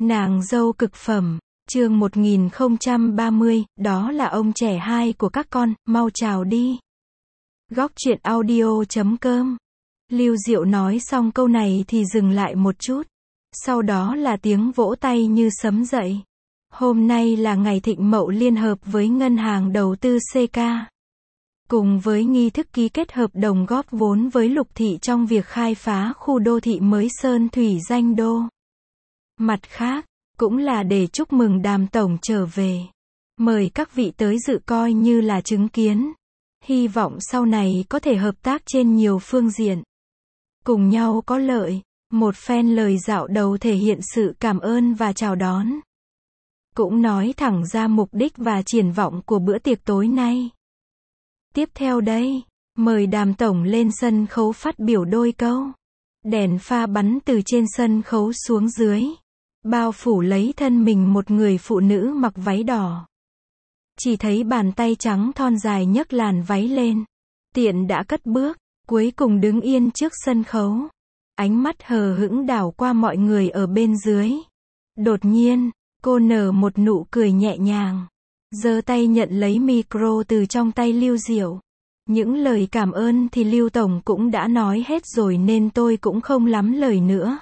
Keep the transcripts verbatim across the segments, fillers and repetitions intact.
Nàng dâu cực phẩm, chương một nghìn không trăm ba mươi, đó là ông trẻ hai của các con, mau chào đi. Góc truyện audio chấm com. Lưu Diệu nói xong câu này thì dừng lại một chút. Sau đó là tiếng vỗ tay như sấm dậy. Hôm nay là ngày Thịnh Mậu liên hợp với Ngân hàng Đầu tư xê ca. Cùng với nghi thức ký kết hợp đồng góp vốn với Lục Thị trong việc khai phá khu đô thị mới Sơn Thủy Danh Đô. Mặt khác, cũng là để chúc mừng Đàm Tổng trở về. Mời các vị tới dự coi như là chứng kiến. Hy vọng sau này có thể hợp tác trên nhiều phương diện. Cùng nhau có lợi. Một phen lời dạo đầu thể hiện sự cảm ơn và chào đón. Cũng nói thẳng ra mục đích và triển vọng của bữa tiệc tối nay. Tiếp theo đây, mời Đàm Tổng lên sân khấu phát biểu đôi câu. Đèn pha bắn từ trên sân khấu xuống dưới. Bao phủ lấy thân mình một người phụ nữ mặc váy đỏ. Chỉ thấy bàn tay trắng thon dài nhấc làn váy lên. Tiện đã cất bước, cuối cùng đứng yên trước sân khấu. Ánh mắt hờ hững đảo qua mọi người ở bên dưới. Đột nhiên, cô nở một nụ cười nhẹ nhàng. Giơ tay nhận lấy micro từ trong tay Lưu Diệu. Những lời cảm ơn thì Lưu Tổng cũng đã nói hết rồi nên tôi cũng không lắm lời nữa.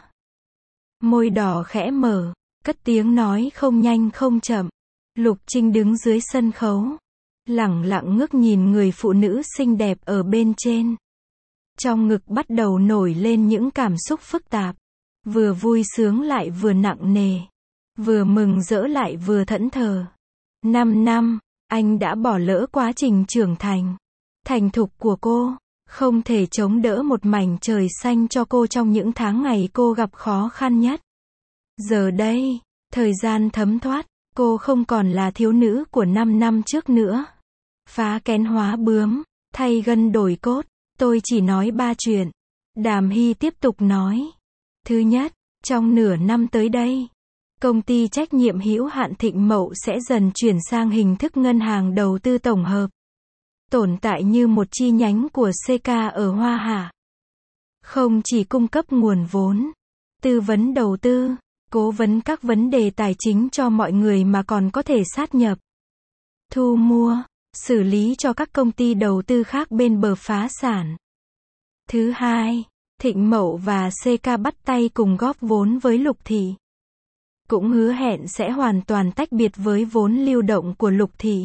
Môi đỏ khẽ mở, cất tiếng nói không nhanh không chậm. Lục Trinh đứng dưới sân khấu. Lẳng lặng ngước nhìn người phụ nữ xinh đẹp ở bên trên. Trong ngực bắt đầu nổi lên những cảm xúc phức tạp. Vừa vui sướng lại vừa nặng nề. Vừa mừng rỡ lại vừa thẫn thờ. Năm năm, anh đã bỏ lỡ quá trình trưởng thành. Thành thục của cô, không thể chống đỡ một mảnh trời xanh cho cô trong những tháng ngày cô gặp khó khăn nhất. Giờ đây, thời gian thấm thoát, cô không còn là thiếu nữ của năm năm trước nữa. Phá kén hóa bướm, thay gân đổi cốt, tôi chỉ nói ba chuyện. Đàm Hy tiếp tục nói. Thứ nhất, trong nửa năm tới đây, công ty trách nhiệm hữu hạn Thịnh Mậu sẽ dần chuyển sang hình thức ngân hàng đầu tư tổng hợp. Tồn tại như một chi nhánh của xê ca ở Hoa Hạ. Không chỉ cung cấp nguồn vốn, tư vấn đầu tư, cố vấn các vấn đề tài chính cho mọi người mà còn có thể sát nhập, thu mua, xử lý cho các công ty đầu tư khác bên bờ phá sản. Thứ hai, Thịnh Mậu và xê ca bắt tay cùng góp vốn với Lục Thị. Cũng hứa hẹn sẽ hoàn toàn tách biệt với vốn lưu động của Lục Thị.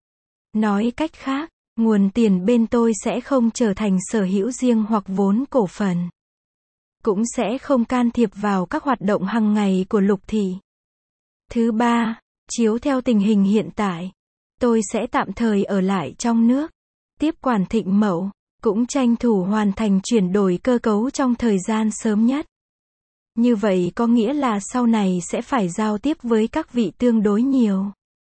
Nói cách khác, nguồn tiền bên tôi sẽ không trở thành sở hữu riêng hoặc vốn cổ phần. Cũng sẽ không can thiệp vào các hoạt động hàng ngày của Lục Thị. Thứ ba, chiếu theo tình hình hiện tại, tôi sẽ tạm thời ở lại trong nước, tiếp quản Thịnh Mậu, cũng tranh thủ hoàn thành chuyển đổi cơ cấu trong thời gian sớm nhất. Như vậy có nghĩa là sau này sẽ phải giao tiếp với các vị tương đối nhiều.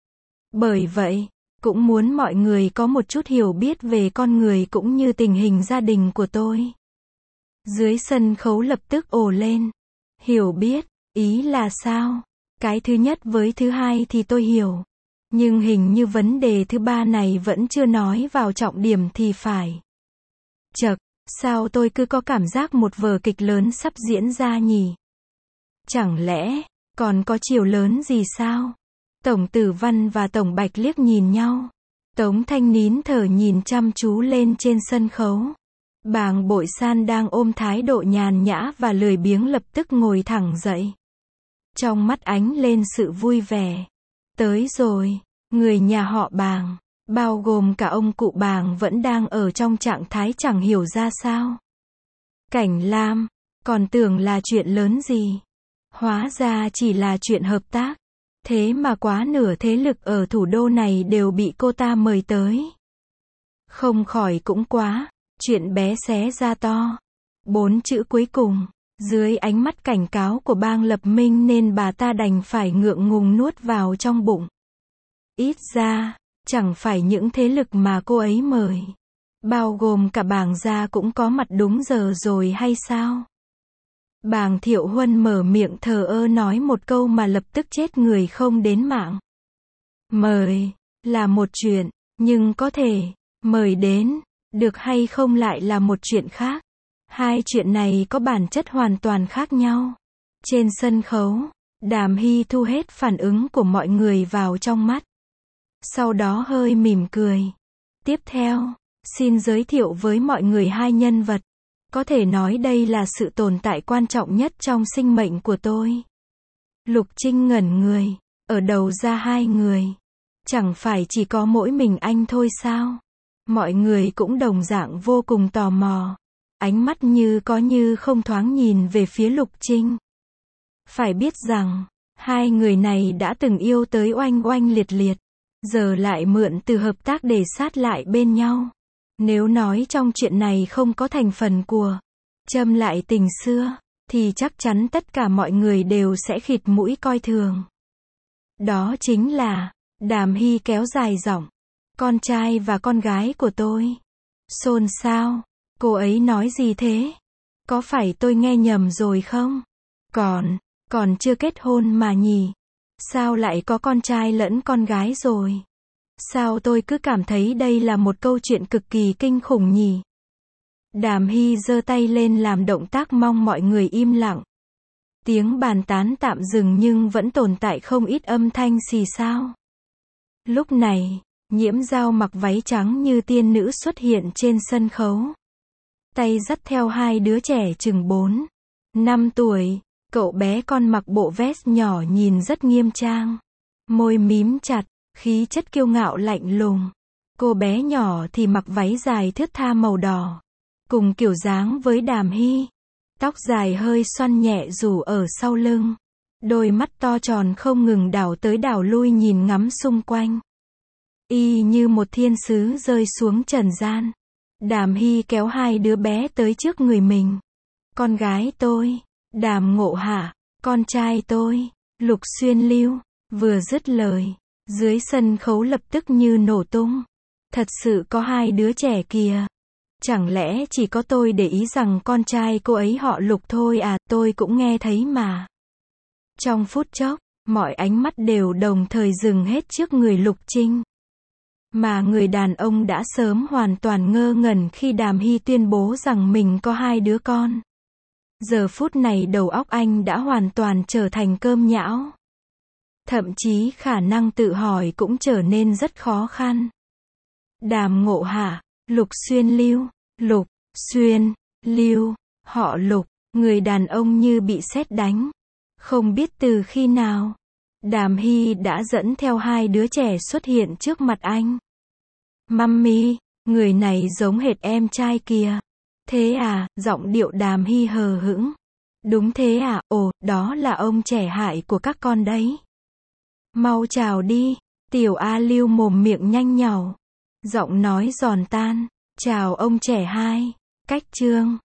Bởi vậy, cũng muốn mọi người có một chút hiểu biết về con người cũng như tình hình gia đình của tôi. Dưới sân khấu lập tức ồ lên. Hiểu biết, ý là sao? Cái thứ nhất với thứ hai thì tôi hiểu. Nhưng hình như vấn đề thứ ba này vẫn chưa nói vào trọng điểm thì phải. Chậc, sao tôi cứ có cảm giác một vở kịch lớn sắp diễn ra nhỉ? Chẳng lẽ, còn có chiều lớn gì sao? Tổng Tử Văn và Tổng Bạch liếc nhìn nhau. Tống Thanh nín thở nhìn chăm chú lên trên sân khấu. Bàng Bội San đang ôm thái độ nhàn nhã và lười biếng lập tức ngồi thẳng dậy. Trong mắt ánh lên sự vui vẻ. Tới rồi, người nhà họ Bàng, bao gồm cả ông cụ Bàng vẫn đang ở trong trạng thái chẳng hiểu ra sao. Cảnh Lam, còn tưởng là chuyện lớn gì. Hóa ra chỉ là chuyện hợp tác. Thế mà quá nửa thế lực ở thủ đô này đều bị cô ta mời tới. Không khỏi cũng quá, chuyện bé xé ra to. Bốn chữ cuối cùng, dưới ánh mắt cảnh cáo của Bang Lập Minh nên bà ta đành phải ngượng ngùng nuốt vào trong bụng. Ít ra, chẳng phải những thế lực mà cô ấy mời, bao gồm cả Bàng gia cũng có mặt đúng giờ rồi hay sao? Bàng Thiệu Huân mở miệng thờ ơ nói một câu mà lập tức chết người không đến mạng. Mời, là một chuyện, nhưng có thể, mời đến, được hay không lại là một chuyện khác. Hai chuyện này có bản chất hoàn toàn khác nhau. Trên sân khấu, Đàm Hy thu hết phản ứng của mọi người vào trong mắt. Sau đó hơi mỉm cười. Tiếp theo, xin giới thiệu với mọi người hai nhân vật. Có thể nói đây là sự tồn tại quan trọng nhất trong sinh mệnh của tôi. Lục Trinh ngẩn người. Ở đầu ra hai người. Chẳng phải chỉ có mỗi mình anh thôi sao? Mọi người cũng đồng dạng vô cùng tò mò. Ánh mắt như có như không thoáng nhìn về phía Lục Trinh. Phải biết rằng, hai người này đã từng yêu tới oanh oanh liệt liệt. Giờ lại mượn từ hợp tác để sát lại bên nhau. Nếu nói trong chuyện này không có thành phần của châm lại tình xưa, thì chắc chắn tất cả mọi người đều sẽ khịt mũi coi thường. Đó chính là, Đàm Hy kéo dài giọng. Con trai và con gái của tôi. Xôn xao. Cô ấy nói gì thế? Có phải tôi nghe nhầm rồi không? Còn, còn chưa kết hôn mà nhỉ? Sao lại có con trai lẫn con gái rồi? Sao tôi cứ cảm thấy đây là một câu chuyện cực kỳ kinh khủng nhỉ? Đàm Hy giơ tay lên làm động tác mong mọi người im lặng. Tiếng bàn tán tạm dừng nhưng vẫn tồn tại không ít âm thanh xì xao. Lúc này, Nhiễm Dao mặc váy trắng như tiên nữ xuất hiện trên sân khấu. Tay dắt theo hai đứa trẻ chừng bốn, năm tuổi. Cậu bé con mặc bộ vest nhỏ nhìn rất nghiêm trang. Môi mím chặt, khí chất kiêu ngạo lạnh lùng. Cô bé nhỏ thì mặc váy dài thướt tha màu đỏ. Cùng kiểu dáng với Đàm Hy. Tóc dài hơi xoăn nhẹ rủ ở sau lưng. Đôi mắt to tròn không ngừng đảo tới đảo lui nhìn ngắm xung quanh. Y như một thiên sứ rơi xuống trần gian. Đàm Hy kéo hai đứa bé tới trước người mình. Con gái tôi, Đàm Ngộ Hạ, con trai tôi, Lục Xuyên Lưu. Vừa dứt lời, dưới sân khấu lập tức như nổ tung. Thật sự có hai đứa trẻ kìa. Chẳng lẽ chỉ có tôi để ý rằng con trai cô ấy họ Lục thôi à, tôi cũng nghe thấy mà. Trong phút chốc, mọi ánh mắt đều đồng thời dừng hết trước người Lục Trinh. Mà người đàn ông đã sớm hoàn toàn ngơ ngẩn khi Đàm Hy tuyên bố rằng mình có hai đứa con. Giờ phút này đầu óc anh đã hoàn toàn trở thành cơm nhão. Thậm chí khả năng tự hỏi cũng trở nên rất khó khăn. Đàm Ngộ Hạ, Lục Xuyên Lưu, Lục Xuyên Lưu, họ Lục, người đàn ông như bị sét đánh. Không biết từ khi nào, Đàm Hy đã dẫn theo hai đứa trẻ xuất hiện trước mặt anh. Mummy, người này giống hệt em trai kìa. Thế à, giọng điệu Đàm Hy hờ hững. Đúng thế à, ồ, đó là ông trẻ hại của các con đấy. Mau chào đi, tiểu A Lưu mồm miệng nhanh nhảu. Giọng nói giòn tan, chào ông trẻ hai. Cách chương